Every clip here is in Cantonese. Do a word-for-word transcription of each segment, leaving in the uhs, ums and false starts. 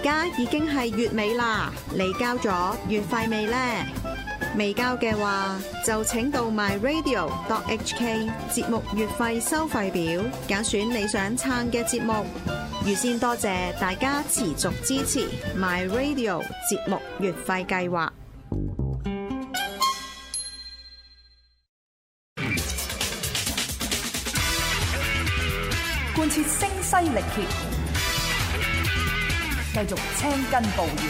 家已經係月尾啦，你交咗月費未呢？未交嘅話，就請到 my radio dot h k 節目月費收費表，揀選你想撐嘅節目。預先多謝大家持續支持 my radio 節目月費計劃。 貫徹聲嘶力竭，繼續青筋暴現，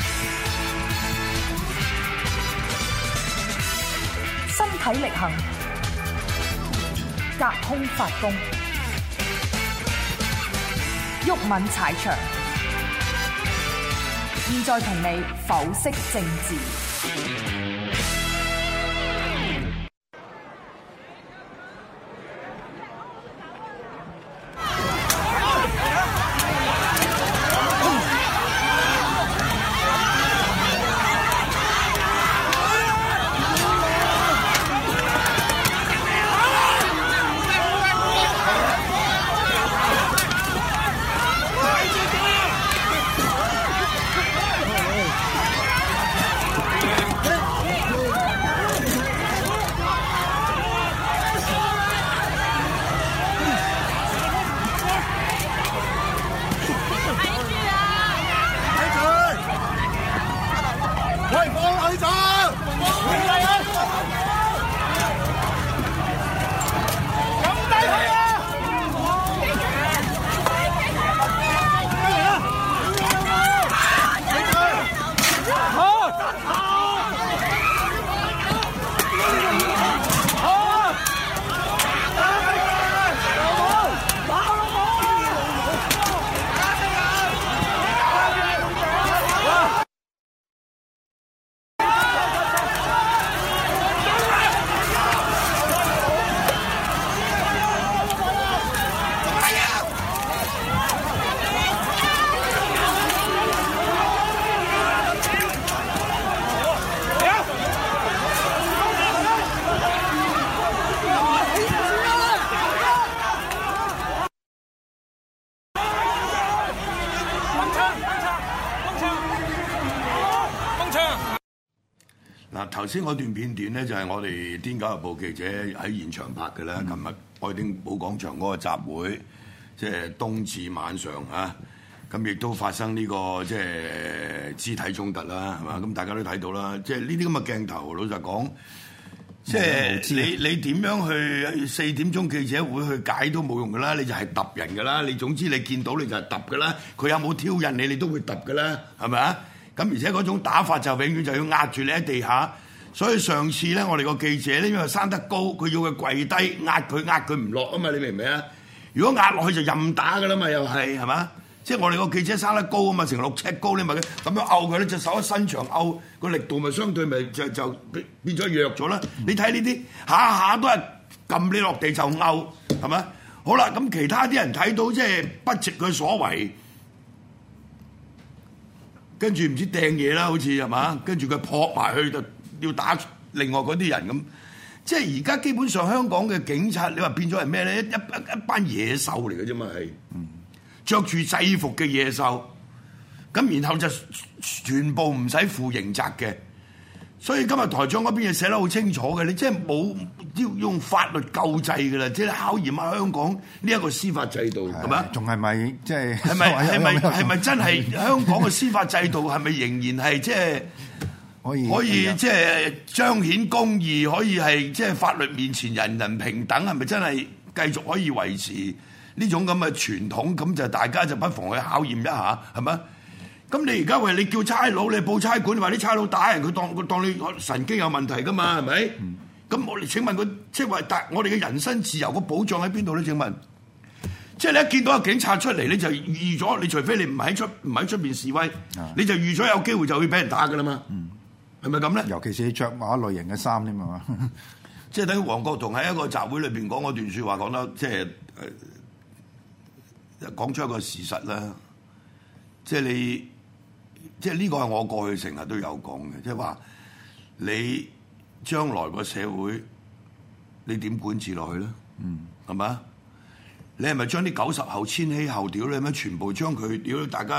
身體力行，隔空發功，毓民踩場。現在同你剖析政治。 頭先嗰段片段咧，就係我哋《癲狗日報》記者喺現場拍嘅啦。琴日愛丁堡廣場嗰個集會，即係冬至晚上啊，咁亦都發生呢個即係肢體衝突啦，係嘛？咁大家都睇到啦，即係呢啲咁嘅鏡頭，老實講，即係你你點樣去四點鐘記者會去解都冇用㗎啦，你就係揼人㗎啦。你總之你見到你就係揼㗎啦，佢有冇挑釁你，你都會揼㗎啦，係咪啊？咁而且嗰種打法就永遠就要壓住你喺地下。所以上次咧，我哋個記者咧，因為生得高，佢要佢跪低壓佢，壓佢唔落啊嘛，你明唔明啊？如果壓落去就任打噶啦嘛，又係係嘛？即係我哋個記者生得高啊嘛，成六尺高，你咪咁樣拗佢咧，隻手一伸長拗，個力度咪相對咪就就變咗弱咗啦。你睇呢啲下下都係撳你落地就拗，係咪？好啦，咁其他啲人睇到即係不值佢所為，跟住唔知掟嘢啦，好似係嘛？跟住佢撲埋去就要打另外嗰啲人咁，即係而家基本上香港嘅警察，你話變咗係咩咧？一一一班野獸嚟嘅啫嘛，係着住制服嘅野獸，咁然後就全部唔使負刑責嘅。所以今日台長嗰邊嘢寫得好清楚嘅，你即係冇要用法律救濟㗎啦，即係考驗下香港呢一個司法制度係咪？ 仲係咪即係係咪係咪係咪真係香港嘅司法制度係咪仍然係即係？可以可以即係彰顯公義，可以係即係法律面前人人平等，係咪真係繼續可以維持呢種咁嘅傳統？咁就大家就不妨去考驗一下，係咪？咁你而家喂，你叫差佬，你報差館，話啲差佬打人，佢當佢當你神經有問題㗎嘛，係咪？咁、嗯、我哋請問佢，即係話大我哋嘅人身自由個保障喺邊度咧？請問，即係你一見到個警察出嚟，你就預咗，你除非你唔喺出唔喺出邊示威，啊、你就預咗有機會就會俾人打㗎啦嘛。嗯係咪咁咧？尤其是你着某一類型嘅衫添嘛，即係等於黃國同喺一個集會裏邊講嗰段説話講得即係誒講出一個事實啦。即係你，即係呢個係我過去成日都有講嘅，即係話你將來個社會你點管治落去咧？嗯，係咪？你係咪將啲九十後、千禧後屌你咩？全部將佢屌大家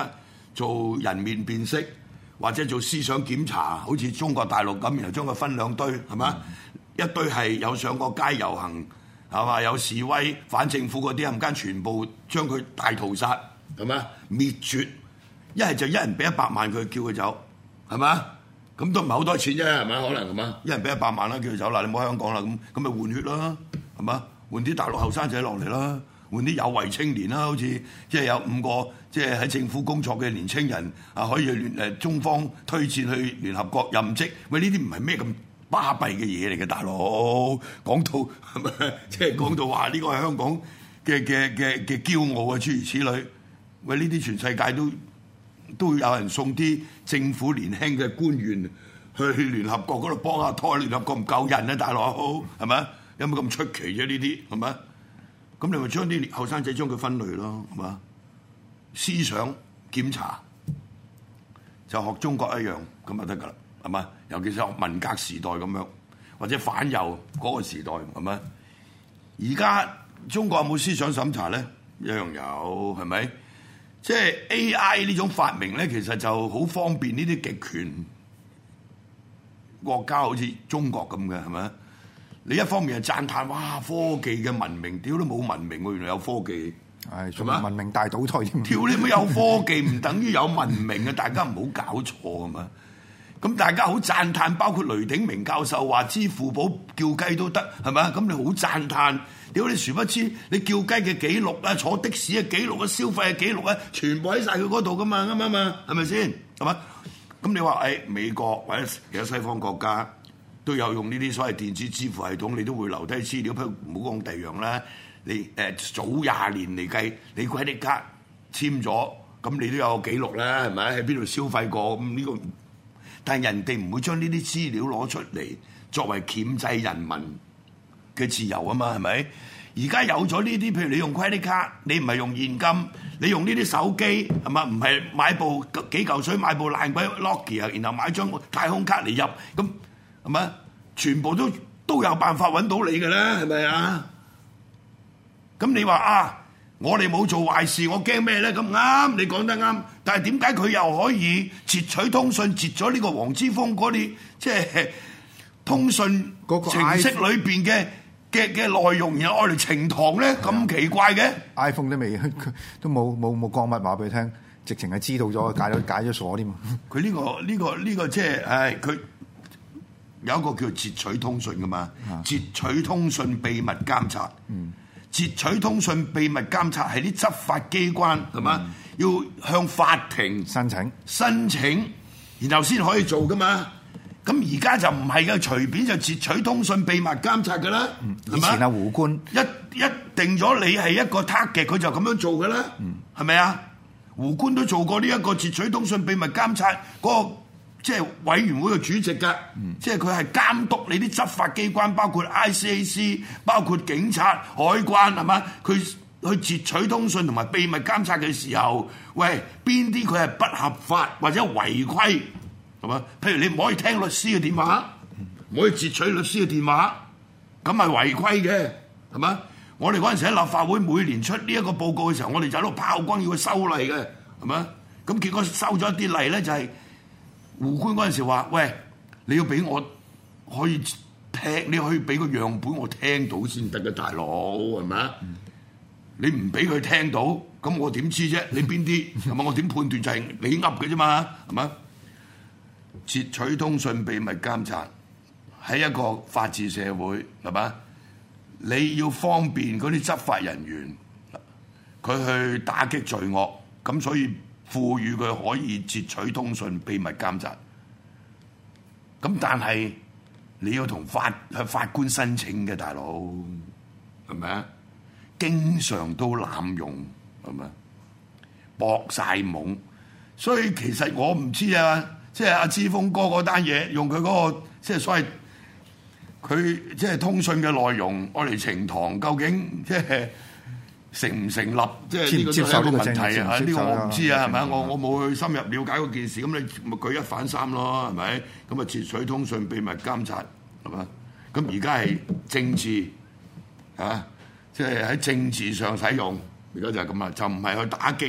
做人面辨識，或者做思想檢查，好似中國大陸咁，然後將佢分兩堆，係嘛？嗯、一堆係有上過街遊行，係嘛？有示威反政府嗰啲，冚間全部將佢大屠殺，係嘛？滅絕。一係就一人俾一百萬佢叫佢走，係嘛？咁都唔係好多錢啫，係嘛？可能係嘛？一人俾一百萬啦，叫佢走啦，你唔好香港啦，咁咁咪換血啦，係嘛？換啲大陸後生仔落嚟啦，換啲有為青年啦，好似即係有五個即係喺政府工作嘅年青人啊，可以聯誒中方推薦去聯合國任職。喂，呢啲唔係咩咁巴閉嘅嘢嚟嘅，大佬講到係咪？即係講到話呢個係香港嘅嘅嘅嘅驕傲啊，諸如此類。喂，呢啲全世界都〜都有人送啲政府年輕嘅官員去聯合國嗰度幫下拖，聯合國唔夠人啊，大佬係咪？有冇咁出奇啫？呢啲係咪？咁你咪將啲後生仔將佢分類咯，係嘛？思想檢查就學中國一樣咁就得㗎啦，係嘛？尤其是學文革時代咁樣，或者反右嗰個時代係咪？而家中國有冇思想審查咧？一樣有，係咪？即係 A I 呢種發明咧，其實就好方便呢啲極權國家，好似中國咁嘅，係咪？你一方面係讚歎，哇！科技嘅文明，屌都冇文明喎，原來有科技， 係係嘛？文明大倒退添。 屌你乜有科技唔等於有文明啊！大家唔好搞錯啊嘛！咁大家好讚歎，包括雷鼎明教授話支付寶叫雞都得，係咪？咁你好讚歎。屌你殊不知，你叫雞嘅記錄啊，坐的士嘅記錄啊，消費嘅記錄啊，全部喺晒佢嗰度噶嘛，啱唔啱啊？係咪先？係嘛？咁你話誒、哎、美國或者其他西方國家都有用呢啲所謂電子支付系統，你都會留低資料。譬如唔好講第樣啦，你誒、呃、早廿年嚟計，你 credit card簽咗，咁你都有個記錄啦，係咪？喺邊度消費過咁呢、這個？但係人哋唔會將呢啲資料攞出嚟作為鉗制人民嘅自由啊嘛，係咪？而家有咗呢啲，譬如你用 credit card，你唔係用現金，你用呢啲手機係嘛？唔係買部幾嚿水買部爛鬼 Nokia， 然後買張太空卡嚟入，咁係咪？全部都都有辦法揾到你㗎啦，係咪啊？咁你話啊，我哋冇做壞事，我驚咩咧？咁啱，你講得啱。但係點解佢又可以截取通訊，截咗呢個黃之鋒嗰啲即係通訊程式裏邊嘅嘅嘅內容，然後愛嚟呈堂咧？咁奇怪嘅 iPhone 都未，都冇冇冇講乜話俾佢聽，直情係知道咗，解咗解咗鎖添。 佢呢個呢個呢個即係，唉，佢有一個叫截取通訊噶嘛，截取通訊秘密監察。嗯。截取通訊秘密監察係啲執法機關係嘛，嗯、要向法庭申請申請，然後先可以做噶嘛。咁而家就唔係嘅，隨便就截取通訊秘密監察噶啦。嗯、以前啊胡官一一定咗你係一個 target，佢就咁樣做噶啦，係咪啊？胡官都做過呢一個截取通訊秘密監察嗰、那個。即係委員會嘅主席㗎，嗯、即係佢係監督你啲執法機關，包括 I C A C， 包括警察、海關係嘛？佢去截取通訊同埋秘密監察嘅時候，喂，邊啲佢係不合法或者違規係嘛？譬如你唔可以聽律師嘅電話，唔可以截取律師嘅電話，咁係違規嘅係嘛？我哋嗰陣時喺立法會每年出呢一個報告嘅時候，我哋就喺度炮轟要去修例嘅係嘛？咁結果收咗一啲例咧，就係、是。胡官嗰陣時話：喂，你要俾我可以聽，你可以俾個樣本我聽到先得嘅，大佬係咪啊？嗯、你唔俾佢聽到，咁我點知啫？你邊啲係咪？我點判斷就係你噏嘅啫嘛？係嘛？截取通訊秘密監察喺一個法治社會係嘛？你要方便嗰啲執法人員，佢去打擊罪惡，咁所以。賦予佢可以截取通訊秘密監察，咁但係你要同法向法官申請嘅，大佬係咪啊？經常都濫用係咪？搏晒懵，所以其實我唔知啊，即係阿之鋒哥嗰單嘢，用佢嗰個即係所謂佢即係通訊嘅內容，我嚟呈堂，究竟即係？成唔成立？即係呢個都係一個問題啊！呢個我唔知啊，係咪啊？我我冇去深入了解嗰件事，咁你咪舉一反三咯，係咪？咁啊，截取通訊秘密監察係嘛？咁而家係政治啊，即係喺政治上使用，而家就係咁啊，就唔係去打擊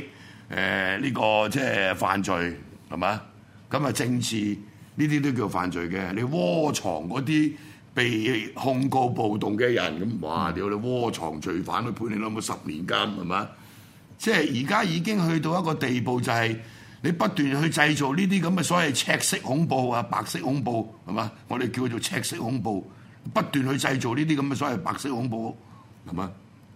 誒呢個即係犯罪係嘛？咁啊政治呢啲都叫犯罪嘅。你窩藏嗰啲被控告暴動嘅人，咁哇屌你窩藏罪犯都判你攞冇十年監係嘛？即係而家已經去到一個地步，就係你不斷去製造呢啲咁嘅所謂赤色恐怖啊、白色恐怖係嘛？我哋叫做赤色恐怖，不斷去製造呢啲咁嘅所謂白色恐怖係嘛？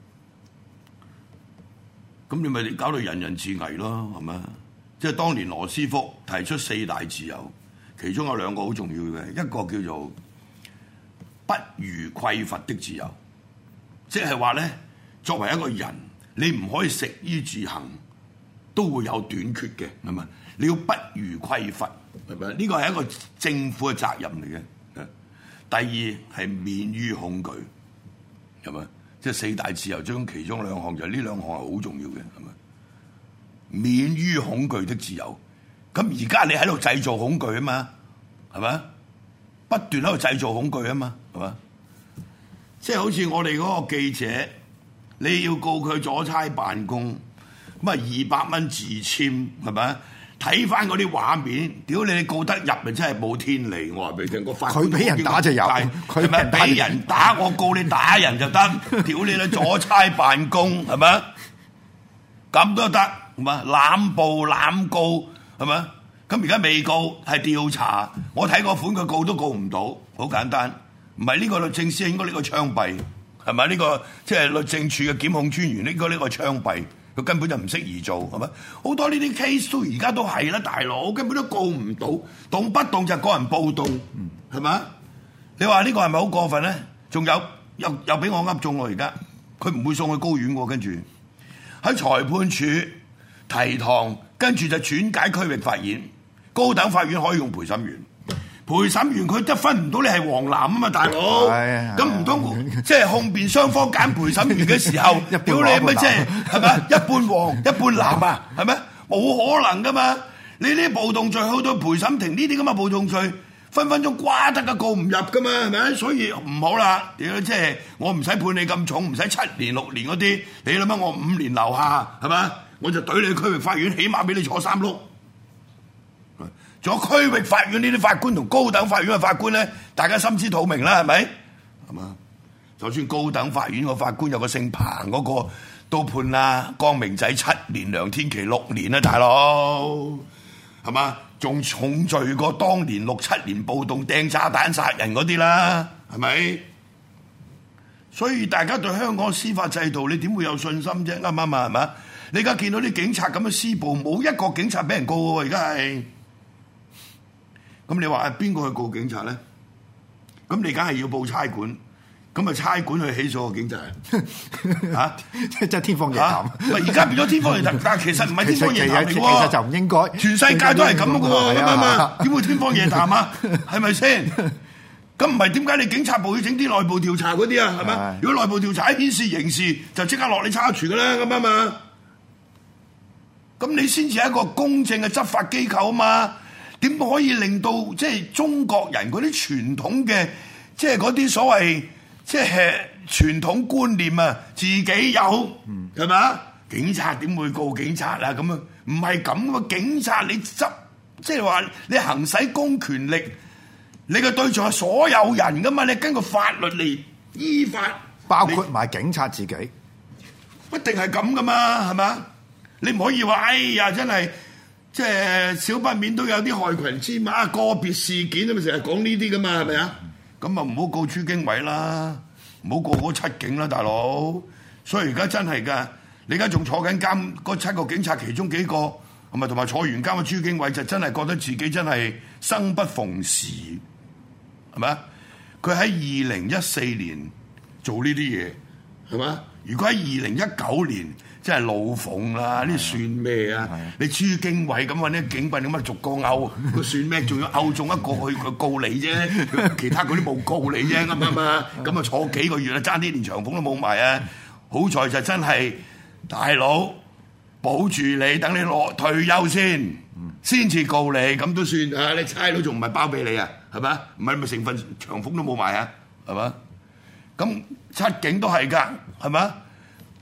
咁你咪搞到人人自危咯，係嘛？即係當年羅斯福提出四大自由，其中有兩個好重要嘅，一個叫做不虞匱乏的自由，即係話咧，作為一個人，你唔可以食衣住行都會有短缺嘅，係嘛？你要不虞匱乏，係咪？呢個係一個政府嘅責任嚟嘅。第二係免於恐懼，係咪？即係四大自由中其中兩項就係呢兩項係好重要嘅，係咪？免於恐懼的自由，咁而家你喺度製造恐懼啊嘛，係咪？不斷喺度製造恐懼啊嘛，係嘛？即係好似我哋嗰個記者，你要告佢阻差辦公，咁啊二百蚊自簽，係咪？睇翻嗰啲畫面，屌你！你告得入咪真係冇天理！我話俾你聽，個法官佢俾人打就入， 佢咪俾人打？我告你打人就得，屌你啦！阻差辦公係咪？咁都得係嘛？濫捕濫告係咪？咁而家未告係調查，我睇個款佢告都告唔到，好簡單。唔係呢個律政司應該呢個槍斃係咪？呢個即係律政處嘅檢控專員應該呢個槍斃。佢根本就唔適宜做，係咪？好多呢啲 case 都而家都係啦，大佬根本都告唔到，動不動就個人暴動，係咪？你話呢個係咪好過分咧？仲有又又俾我噏中喎，而家佢唔會送去高院喎，跟住喺裁判處提堂，跟住就轉介區域法院，高等法院可以用陪審員。陪審員佢都分唔到你係黃藍啊嘛，大佬，咁唔通即係控辯雙方揀陪審員嘅時候，屌你咪即係係咪一半黃一半藍啊？係咪？冇可能噶嘛！你呢啲暴動罪去到陪審庭呢啲咁嘅暴動罪，分分鐘瓜得嘅告唔入噶嘛，係咪？所以唔好啦，屌即係我唔使判你咁重，唔使七年六年嗰啲，你諗下我五年樓下係咪？我就懟你去區域法院，起碼俾你坐三碌。仲有區域法院呢啲法官同高等法院嘅法官咧，大家心知肚明啦，係咪？係嘛？就算高等法院個法官有個姓彭嗰個都判啦，光明仔七年，梁天琦六年啊，大佬，係嘛？仲重罪過當年六七年暴動掟炸彈殺人嗰啲啦，係咪？所以大家對香港司法制度，你點會有信心啫？啱唔啱啊？係嘛？你而家見到啲警察咁樣施暴，冇一個警察俾人告喎，而家係。咁你話啊，邊個去告警察咧？咁你梗係要報差館，咁啊差館去起訴個警察啊？ 即係天方夜譚。 喂，而家變咗天方夜譚，但係其實唔係天方夜譚嚟喎。 其實就唔應該。 全世界都係咁嘅喎，咁啊嘛，點會天方夜譚啊？係咪先？咁唔係點解你警察部要整啲內部調查嗰啲啊？係咪？如果內部調查顯示刑事，就即刻落你差處㗎啦，咁啊嘛。咁你先至係一個公正嘅執法機構啊嘛。點可以令到即係中國人嗰啲傳統嘅即係嗰啲所謂即係傳統觀念啊，自己有係咪啊？警察點會告警察啊？咁啊，唔係咁嘅。警察你執即係話你行使公權力，你嘅對象係所有人噶嘛？你根據法律嚟依法， 包括埋警察自己， 一定係咁噶嘛？係咪？你唔可以話哎呀，真係。即係少不免都有啲害群之馬、個別事件啊！咪成日講呢啲噶嘛，係咪啊？咁啊唔好告朱經緯啦，唔好告嗰七警啦，大佬。所以而家真係㗎，你而家仲坐緊監嗰七個警察，其中幾個係咪同埋坐完監嘅朱經緯就真係覺得自己真係生不逢時，係咪啊？佢喺二零一四年做呢啲嘢，係嘛？如果喺二零一九年，真係老馮啦！呢算咩啊？你朱經緯咁揾啲警棍咁樣逐個勾，佢算咩？仲要勾中一個去佢告你啫，其他嗰啲冇告你啫，啱唔啱啊？咁啊坐幾個月啊，爭啲連長俸都冇埋啊！好在就真係大佬保住你，等你攞退休先，先至告你，咁都算啊！你差佬仲唔係包俾你啊？係咪？唔係咪成份長俸都冇埋啊？係嘛？咁七警都係㗎，係嘛？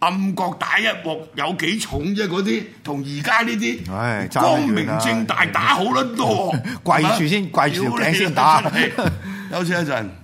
暗角打一鑊有幾重啫？嗰啲同而家呢唉啲光明正大打好撚多， 跪住先，跪住條頸先打。 休息一陣。